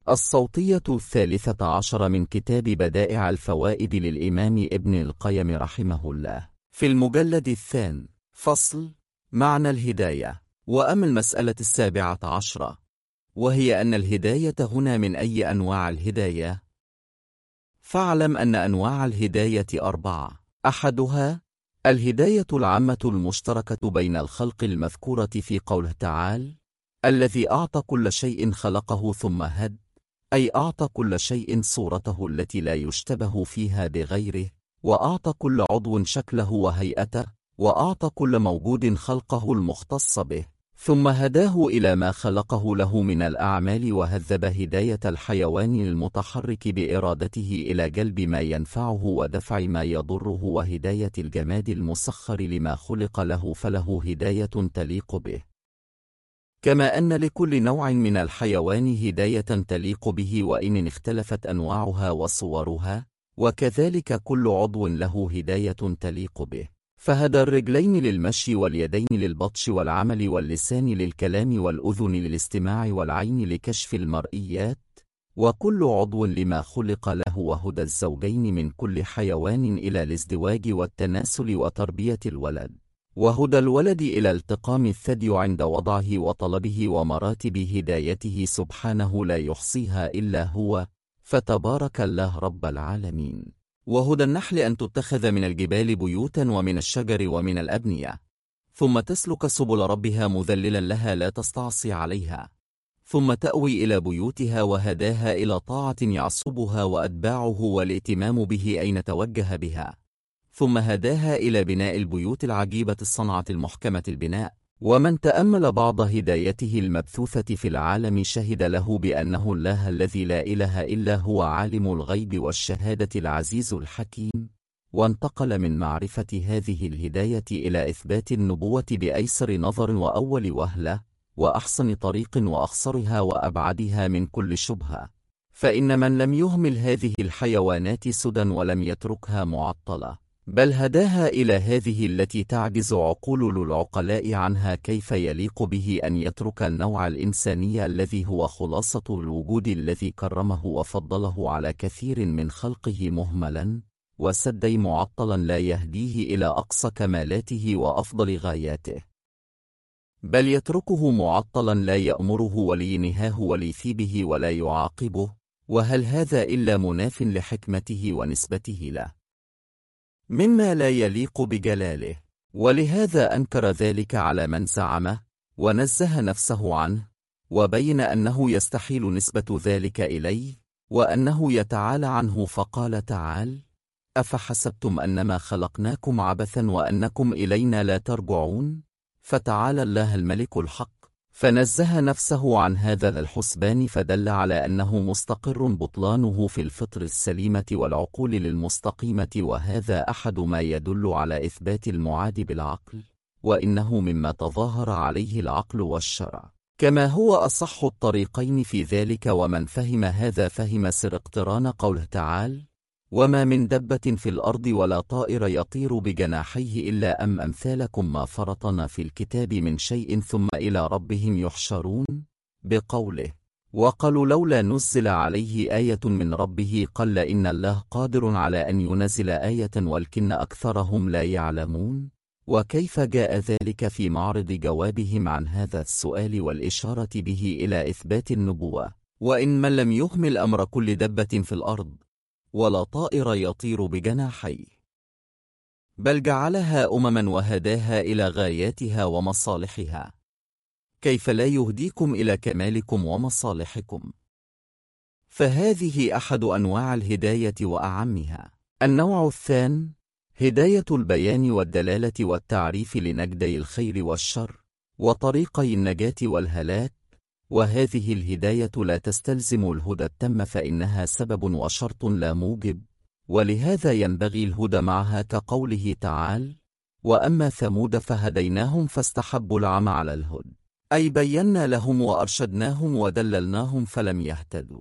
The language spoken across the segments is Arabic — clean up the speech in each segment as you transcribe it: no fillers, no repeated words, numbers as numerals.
الصوتية 13 من كتاب بدائع الفوائد للإمام ابن القيم رحمه الله، في المجلد الثاني. فصل: معنى الهداية. وأما المسألة 17، وهي أن الهداية هنا من أي أنواع الهداية؟ فاعلم أن أنواع الهداية 4. أحدها الهداية العامة المشتركة بين الخلق المذكورة في قوله تعالى: الذي أعطى كل شيء خلقه ثم هد، أي أعطى كل شيء صورته التي لا يشتبه فيها بغيره، وأعطى كل عضو شكله وهيئته، وأعطى كل موجود خلقه المختص به، ثم هداه إلى ما خلقه له من الأعمال، وهذب هداية الحيوان المتحرك بإرادته إلى جلب ما ينفعه ودفع ما يضره، وهداية الجماد المسخر لما خلق له فله هداية تليق به، كما أن لكل نوع من الحيوان هداية تليق به وإن اختلفت أنواعها وصورها، وكذلك كل عضو له هداية تليق به. فهدى الرجلين للمشي، واليدين للبطش والعمل، واللسان للكلام، والأذن للاستماع، والعين لكشف المرئيات، وكل عضو لما خلق له، وهدى الزوجين من كل حيوان إلى الازدواج والتناسل وتربية الولد، وهدى الولد إلى التقام الثدي عند وضعه وطلبه، ومراتب هدايته سبحانه لا يحصيها إلا هو، فتبارك الله رب العالمين. وهدى النحل أن تتخذ من الجبال بيوتا، ومن الشجر، ومن الأبنية، ثم تسلك سبل ربها مذللا لها لا تستعصي عليها، ثم تأوي إلى بيوتها، وهداها إلى طاعة يعصبها وأتباعه والائتمام به أين توجه بها، ثم هداها إلى بناء البيوت العجيبة الصنعة المحكمة البناء. ومن تأمل بعض هدايته المبثوثة في العالم شهد له بأنه الله الذي لا إله إلا هو، عالم الغيب والشهادة العزيز الحكيم، وانتقل من معرفة هذه الهداية إلى إثبات النبوة بأيسر نظر وأول وهلة، وأحسن طريق، وأخصرها وأبعدها من كل شبهة. فإن من لم يهمل هذه الحيوانات سدى ولم يتركها معطلة، بل هداها إلى هذه التي تعجز عقول العقلاء عنها، كيف يليق به أن يترك النوع الإنساني الذي هو خلاصة الوجود، الذي كرمه وفضله على كثير من خلقه مهملا وسدي معطلا، لا يهديه إلى أقصى كمالاته وأفضل غاياته، بل يتركه معطلا، لا يأمره ولينهاه وليثيبه ولا يعاقبه؟ وهل هذا إلا مناف لحكمته ونسبته له، مما لا يليق بجلاله؟ ولهذا أنكر ذلك على من زعمه، ونزه نفسه عنه، وبين أنه يستحيل نسبة ذلك إليه، وأنه يتعالى عنه، فقال تعالى: أفحسبتم أنما خلقناكم عبثا وأنكم إلينا لا ترجعون؟ فتعالى الله الملك الحق، فنزه نفسه عن هذا الحسبان، فدل على أنه مستقر بطلانه في الفطر السليمة والعقول للمستقيمة، وهذا أحد ما يدل على إثبات المعاد بالعقل، وإنه مما تظاهر عليه العقل والشرع، كما هو أصح الطريقين في ذلك. ومن فهم هذا فهم سر اقتران قوله تعالى: وما من دبة في الأرض ولا طائر يطير بجناحيه إلا أمثالكم ما فرطنا في الكتاب من شيء ثم إلى ربهم يحشرون، بقوله: وقالوا لولا نزل عليه آية من ربه، قال إن الله قادر على أن ينزل آية ولكن أكثرهم لا يعلمون. وكيف جاء ذلك في معرض جوابهم عن هذا السؤال والإشارة به إلى إثبات النبوة، وإن من لم يهمل أمر كل دبة في الأرض ولا طائر يطير بجناحيه، بل جعلها أمما وهداها إلى غاياتها ومصالحها، كيف لا يهديكم إلى كمالكم ومصالحكم؟ فهذه أحد أنواع الهداية وأعمها. النوع الثاني هداية البيان والدلالة والتعريف لنجدي الخير والشر وطريقي النجاة والهلاك، وهذه الهداية لا تستلزم الهدى التام، فإنها سبب وشرط لا موجب، ولهذا ينبغي الهدى معها، كقوله تعالى: وأما ثمود فهديناهم فاستحبوا العمى على الهدى، أي بينا لهم وأرشدناهم ودللناهم فلم يهتدوا.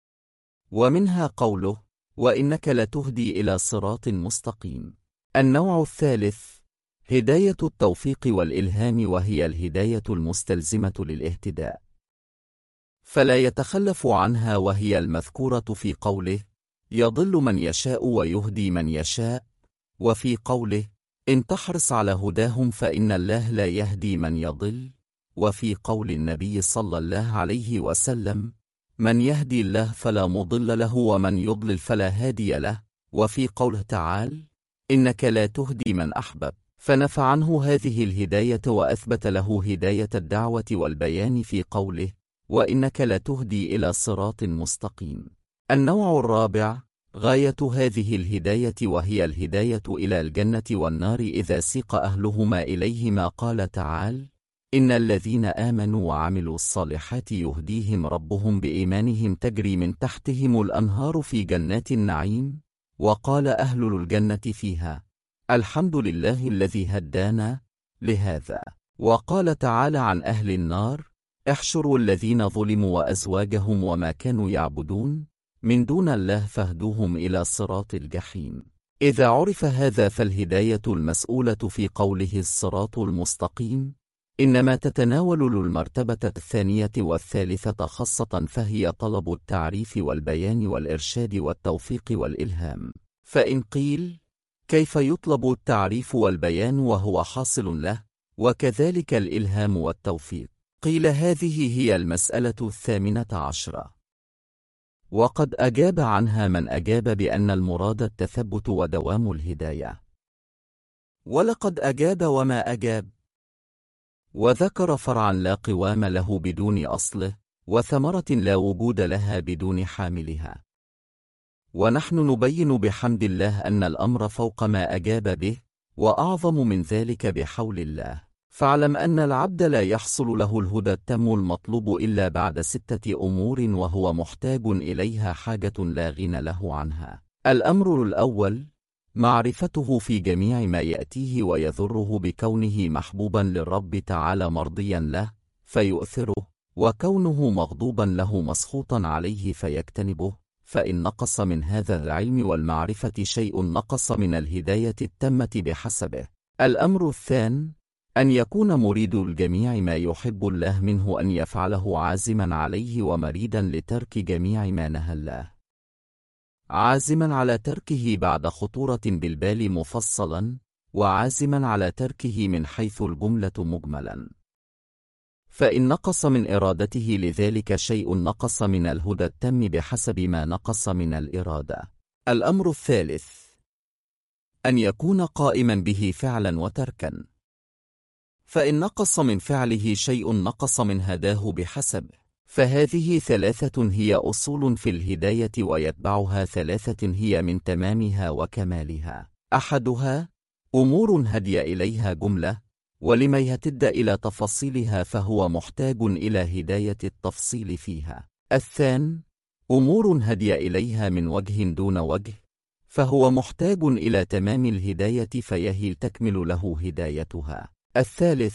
ومنها قوله: وإنك لتهدي إلى صراط مستقيم. النوع الثالث هداية التوفيق والإلهام، وهي الهداية المستلزمة للاهتداء. فلا يتخلف عنها، وهي المذكورة في قوله: يضل من يشاء ويهدي من يشاء، وفي قوله: إن تحرص على هداهم فإن الله لا يهدي من يضل، وفي قول النبي صلى الله عليه وسلم: من يهدي الله فلا مضل له ومن يضلل فلا هادي له، وفي قوله تعالى: إنك لا تهدي من أحببت، فنفى عنه هذه الهداية وأثبت له هداية الدعوة والبيان في قوله: وإنك لتهدي إلى صراط مستقيم. النوع الرابع غاية هذه الهداية، وهي الهداية إلى الجنة والنار إذا سيق أهلهما إليهما، قال تعالى: إن الذين آمنوا وعملوا الصالحات يهديهم ربهم بإيمانهم تجري من تحتهم الأنهار في جنات النعيم. وقال أهل الجنة فيها: الحمد لله الذي هدانا لهذا. وقال تعالى عن أهل النار: احشروا الذين ظلموا وأزواجهم وما كانوا يعبدون من دون الله فاهدوهم إلى صراط الجحيم. إذا عرف هذا فالهداية المسؤولة في قوله الصراط المستقيم إنما تتناول المرتبة الثانية والثالثة خاصة، فهي طلب التعريف والبيان والإرشاد والتوفيق والإلهام. فإن قيل: كيف يطلب التعريف والبيان وهو حاصل له، وكذلك الإلهام والتوفيق؟ قيل: هذه هي المسألة 18. وقد أجاب عنها من أجاب بأن المراد التثبت ودوام الهداية، ولقد أجاب وما أجاب، وذكر فرعا لا قوام له بدون أصله، وثمرة لا وجود لها بدون حاملها. ونحن نبين بحمد الله أن الأمر فوق ما أجاب به، وأعظم من ذلك بحول الله. فاعلم أن العبد لا يحصل له الهدى التام المطلوب إلا بعد 6 أمور، وهو محتاج إليها حاجة لا غنى له عنها. الأمر الأول: معرفته في جميع ما يأتيه ويذره بكونه محبوبا للرب تعالى مرضيا له فيؤثره، وكونه مغضوبا له مسخوطا عليه فيجتنبه. فإن نقص من هذا العلم والمعرفة شيء نقص من الهداية التامة بحسبه. الأمر الثاني: أن يكون مريد الجميع ما يحب الله منه أن يفعله عازما عليه، ومريدا لترك جميع ما نهى الله، عازما على تركه بعد خطورة بالبال مفصلا، وعازما على تركه من حيث الجملة مجملا. فإن نقص من إرادته لذلك شيء نقص من الهدى التام بحسب ما نقص من الإرادة. الأمر الثالث: أن يكون قائما به فعلا وتركا. فإن نقص من فعله شيء نقص من هداه بحسبه. فهذه 3 هي أصول في الهداية، ويتبعها 3 هي من تمامها وكمالها. أحدها: أمور هدي إليها جملة، ولما يهتد إلى تفاصيلها فهو محتاج إلى هداية التفصيل فيها. الثاني: أمور هدي إليها من وجه دون وجه، فهو محتاج إلى تمام الهداية فيهي تكمل له هدايتها. الثالث: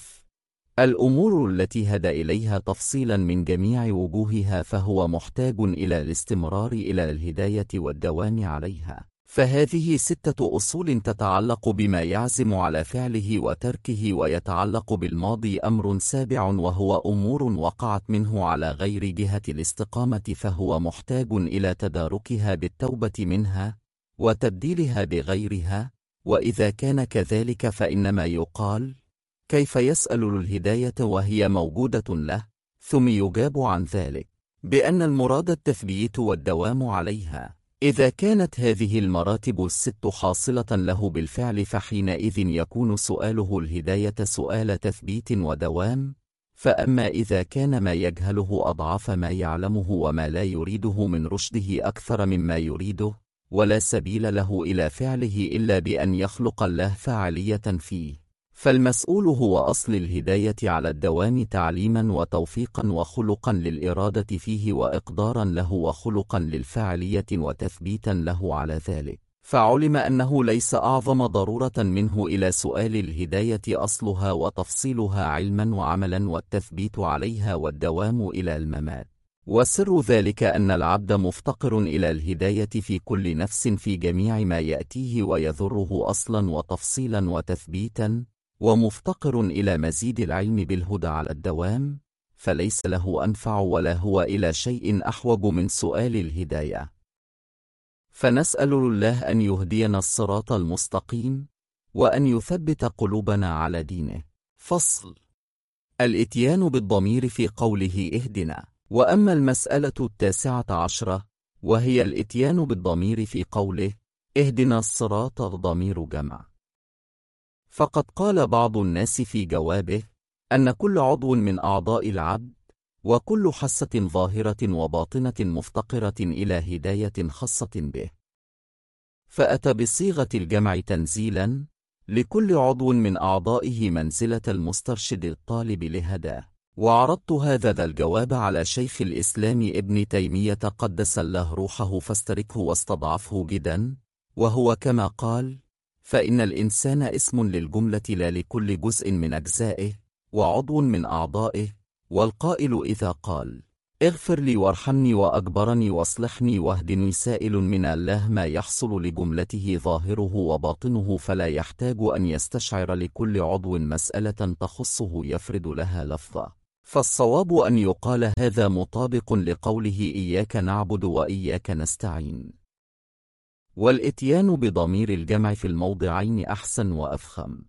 الأمور التي هدى إليها تفصيلا من جميع وجوهها، فهو محتاج إلى الاستمرار إلى الهداية والدوام عليها. فهذه 6 أصول تتعلق بما يعزم على فعله وتركه، ويتعلق بالماضي أمر سابع وهو أمور وقعت منه على غير جهة الاستقامة، فهو محتاج إلى تداركها بالتوبة منها وتبديلها بغيرها. وإذا كان كذلك فإنما يقال: كيف يسأل الهداية وهي موجودة له؟ ثم يجاب عن ذلك بأن المراد التثبيت والدوام عليها. إذا كانت هذه المراتب ال6 حاصلة له بالفعل، فحينئذ يكون سؤاله الهداية سؤال تثبيت ودوام. فأما إذا كان ما يجهله أضعاف ما يعلمه وما لا يريده من رشده أكثر مما يريده، ولا سبيل له إلى فعله إلا بأن يخلق الله فاعلية فيه، فالمسؤول هو أصل الهداية على الدوام تعليما وتوفيقا وخلقا للإرادة فيه وإقدارا له وخلقا للفاعلية وتثبيتا له على ذلك. فعلم أنه ليس أعظم ضرورة منه إلى سؤال الهداية أصلها وتفصيلها علما وعملا والتثبيت عليها والدوام إلى الممات. وسر ذلك أن العبد مفتقر إلى الهداية في كل نفس في جميع ما يأتيه ويذره أصلا وتفصيلا وتثبيتا، ومفتقر إلى مزيد العلم بالهدى على الدوام، فليس له أنفع ولا هو إلى شيء أحوج من سؤال الهداية. فنسأل الله أن يهدينا الصراط المستقيم، وأن يثبت قلوبنا على دينه. فصل: الإتيان بالضمير في قوله اهدنا. وأما المسألة 19 وهي الإتيان بالضمير في قوله اهدنا الصراط، الضمير جمع. فقد قال بعض الناس في جوابه أن كل عضو من أعضاء العبد وكل حاسة ظاهرة وباطنة مفتقرة إلى هداية خاصة به، فأتى بصيغة الجمع تنزيلا لكل عضو من أعضائه منزلة المسترشد الطالب لهداه. وعرضت هذا الجواب على شيخ الإسلام ابن تيمية قدس الله روحه فاستركه واستضعفه جدا، وهو كما قال: فإن الإنسان اسم للجملة لا لكل جزء من أجزائه وعضو من أعضائه. والقائل إذا قال اغفر لي وارحمني وأجبرني واصلحني واهدني سائل من الله ما يحصل لجملته ظاهره وباطنه، فلا يحتاج أن يستشعر لكل عضو مسألة تخصه يفرد لها لفظا. فالصواب أن يقال هذا مطابق لقوله إياك نعبد وإياك نستعين. والإتيان بضمير الجمع في الموضعين أحسن وأفخم،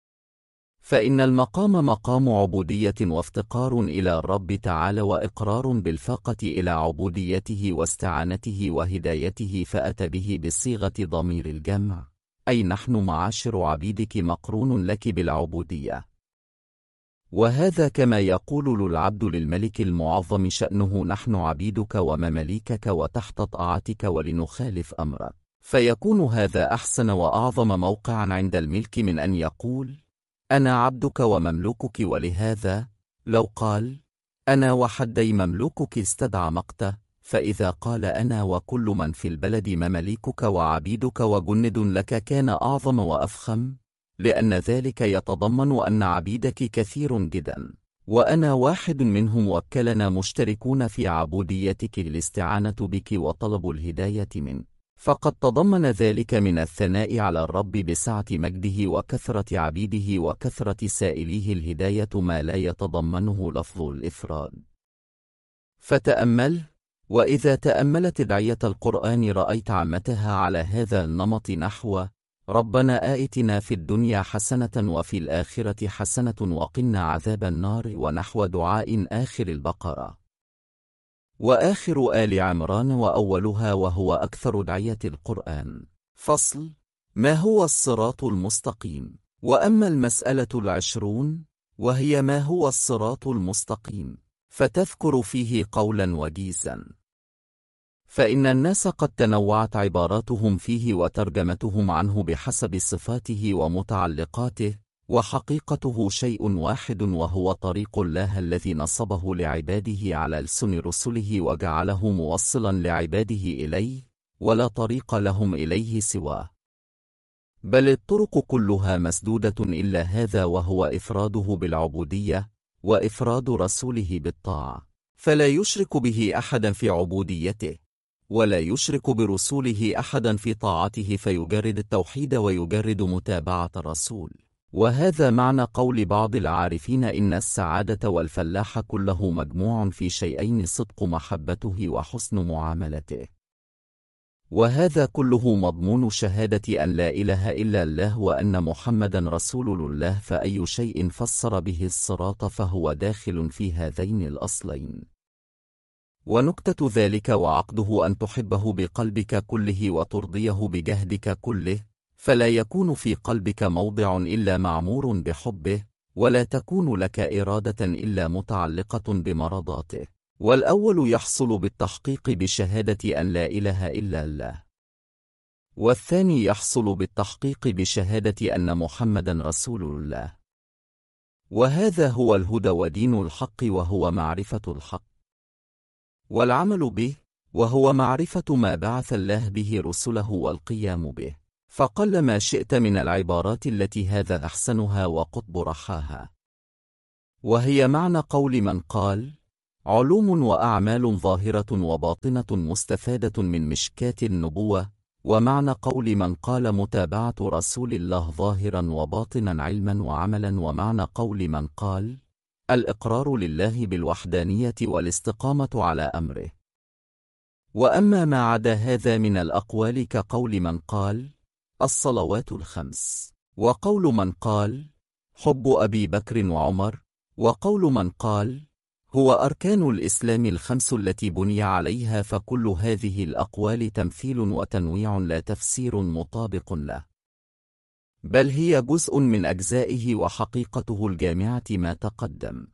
فإن المقام مقام عبودية وافتقار إلى الرب تعالى وإقرار بالفاقة إلى عبوديته واستعانته وهدايته، فأتى به بصيغة ضمير الجمع، أي نحن معاشر عبيدك مقرون لك بالعبودية. وهذا كما يقول العبد للملك المعظم شأنه نحن عبيدك ومماليكك وتحت طاعتك ولنخالف أمرك، فيكون هذا أحسن وأعظم موقعا عند الملك من أن يقول أنا عبدك ومملوكك. ولهذا لو قال أنا وحدي مملوكك استدعى مقته، فإذا قال أنا وكل من في البلد مماليكك وعبيدك وجند لك كان أعظم وأفخم، لأن ذلك يتضمن أن عبيدك كثير جدا وأنا واحد منهم، وكلنا مشتركون في عبوديتك الاستعانة بك وطلب الهداية منك. فقد تضمن ذلك من الثناء على الرب بسعة مجده وكثرة عبيده وكثرة سائليه الهداية ما لا يتضمنه لفظ الإفراد. فتأمل، وإذا تأملت أدعية القرآن رأيت عامتها على هذا النمط نحو ربنا آتنا في الدنيا حسنة وفي الآخرة حسنة وقنا عذاب النار، ونحو دعاء آخر البقرة وآخر آل عمران وأولها، وهو أكثر أدعية القرآن. فصل: ما هو الصراط المستقيم؟ وأما المسألة 20 وهي ما هو الصراط المستقيم، فتذكر فيه قولا وجيزا، فإن الناس قد تنوعت عباراتهم فيه وترجمتهم عنه بحسب صفاته ومتعلقاته، وحقيقته شيء واحد، وهو طريق الله الذي نصبه لعباده على لسان رسله وجعله موصلا لعباده إليه، ولا طريق لهم إليه سواه، بل الطرق كلها مسدودة إلا هذا، وهو إفراده بالعبودية وإفراد رسوله بالطاعة، فلا يشرك به أحدا في عبوديته ولا يشرك برسوله أحدا في طاعته، فيجرد التوحيد ويجرد متابعة الرسول. وهذا معنى قول بعض العارفين إن السعادة والفلاح كله مجموع في شيئين: صدق محبته وحسن معاملته. وهذا كله مضمون شهادة أن لا إله إلا الله وأن محمدا رسول الله، فأي شيء فسر به الصراط فهو داخل في هذين الأصلين. ونكتة ذلك وعقده أن تحبه بقلبك كله وترضيه بجهدك كله، فلا يكون في قلبك موضع إلا معمور بحبه، ولا تكون لك إرادة إلا متعلقة بمرضاته. والأول يحصل بالتحقيق بشهادة أن لا إله إلا الله، والثاني يحصل بالتحقيق بشهادة أن محمدا رسول الله. وهذا هو الهدى ودين الحق، وهو معرفة الحق والعمل به، وهو معرفة ما بعث الله به رسله والقيام به. فقل ما شئت من العبارات التي هذا أحسنها وقطب رحاها، وهي معنى قول من قال علوم وأعمال ظاهرة وباطنة مستفادة من مشكاة النبوة، ومعنى قول من قال متابعة رسول الله ظاهرا وباطنا علما وعملا، ومعنى قول من قال الإقرار لله بالوحدانية والاستقامة على أمره. وأما ما عدا هذا من الأقوال كقول من قال الصلوات الخمس، وقول من قال حب أبي بكر وعمر، وقول من قال هو أركان الإسلام الخمس التي بني عليها، فكل هذه الأقوال تمثيل وتنويع لا تفسير مطابق له، بل هي جزء من أجزائه وحقيقته الجامعة ما تقدم.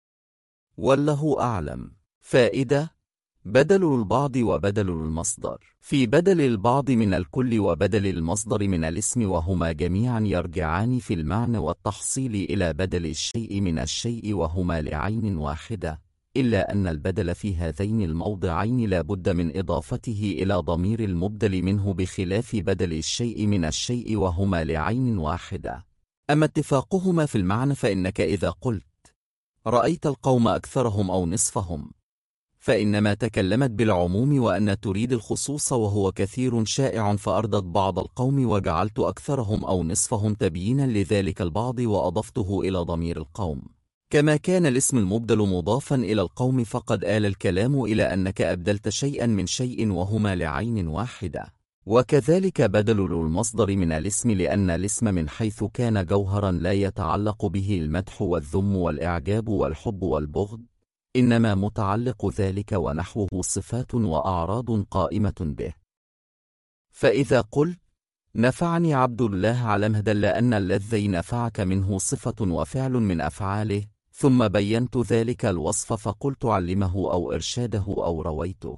والله أعلم. فائدة: بدل البعض وبدل المصدر. في بدل البعض من الكل وبدل المصدر من الاسم، وهما جميعا يرجعان في المعنى والتحصيل إلى بدل الشيء من الشيء، وهما لعين واحدة، إلا أن البدل في هذين الموضعين لا بد من إضافته إلى ضمير المبدل منه، بخلاف بدل الشيء من الشيء وهما لعين واحدة. أما اتفاقهما في المعنى، فإنك إذا قلت رأيت القوم أكثرهم أو نصفهم، فإنما تكلمت بالعموم، وأن تريد الخصوص وهو كثير شائع، فأرضت بعض القوم وجعلت أكثرهم أو نصفهم تبيينا لذلك البعض وأضفته إلى ضمير القوم. كما كان الاسم المبدل مضافا إلى القوم، فقد آل الكلام إلى أنك أبدلت شيئا من شيء وهما لعين واحدة. وكذلك بدل المصدر من الاسم، لأن الاسم من حيث كان جوهرا لا يتعلق به المدح والذم والإعجاب والحب والبغض، إنما متعلق ذلك ونحوه صفات وأعراض قائمة به. فإذا قلت نفعني عبد الله على مهدل أن الذي نفعك منه صفة وفعل من أفعاله، ثم بينت ذلك الوصف فقلت علمه أو إرشاده أو رويته،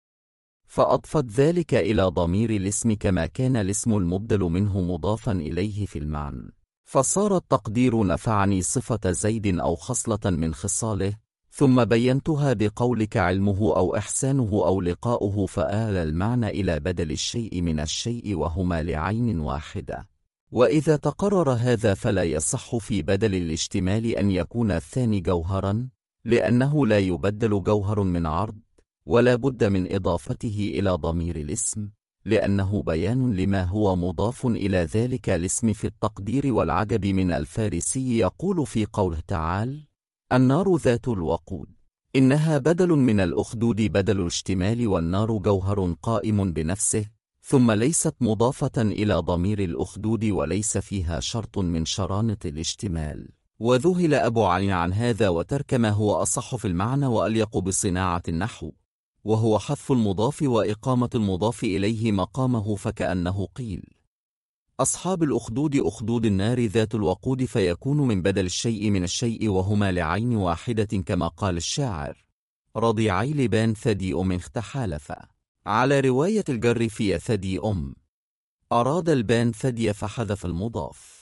فأضفت ذلك إلى ضمير الاسم كما كان الاسم المبدل منه مضافا إليه في المعنى، فصار التقدير نفعني صفة زيد أو خصلة من خصاله، ثم بينتها بقولك علمه أو إحسانه أو لقاؤه، فآل المعنى إلى بدل الشيء من الشيء وهما لعين واحدة. وإذا تقرر هذا فلا يصح في بدل الاشتمال أن يكون الثاني جوهرا، لأنه لا يبدل جوهر من عرض، ولا بد من إضافته إلى ضمير الاسم، لأنه بيان لما هو مضاف إلى ذلك الاسم في التقدير. والعجب من الفارسي يقول في قوله تعالى النار ذات الوقود إنها بدل من الأخدود بدل الاشتمال، والنار جوهر قائم بنفسه، ثم ليست مضافة إلى ضمير الأخدود، وليس فيها شرط من شرانط الاشتمال. وذهل أبو علي عن هذا وترك ما هو أصح في المعنى وأليق بصناعة النحو، وهو حذف المضاف وإقامة المضاف إليه مقامه، فكأنه قيل أصحاب الأخدود أخدود النار ذات الوقود، فيكون من بدل الشيء من الشيء وهما لعين واحدة، كما قال الشاعر رضيعي لبان ثدي اختحالف على رواية الجر في ثدي أراد البان ثدي فحذف المضاف.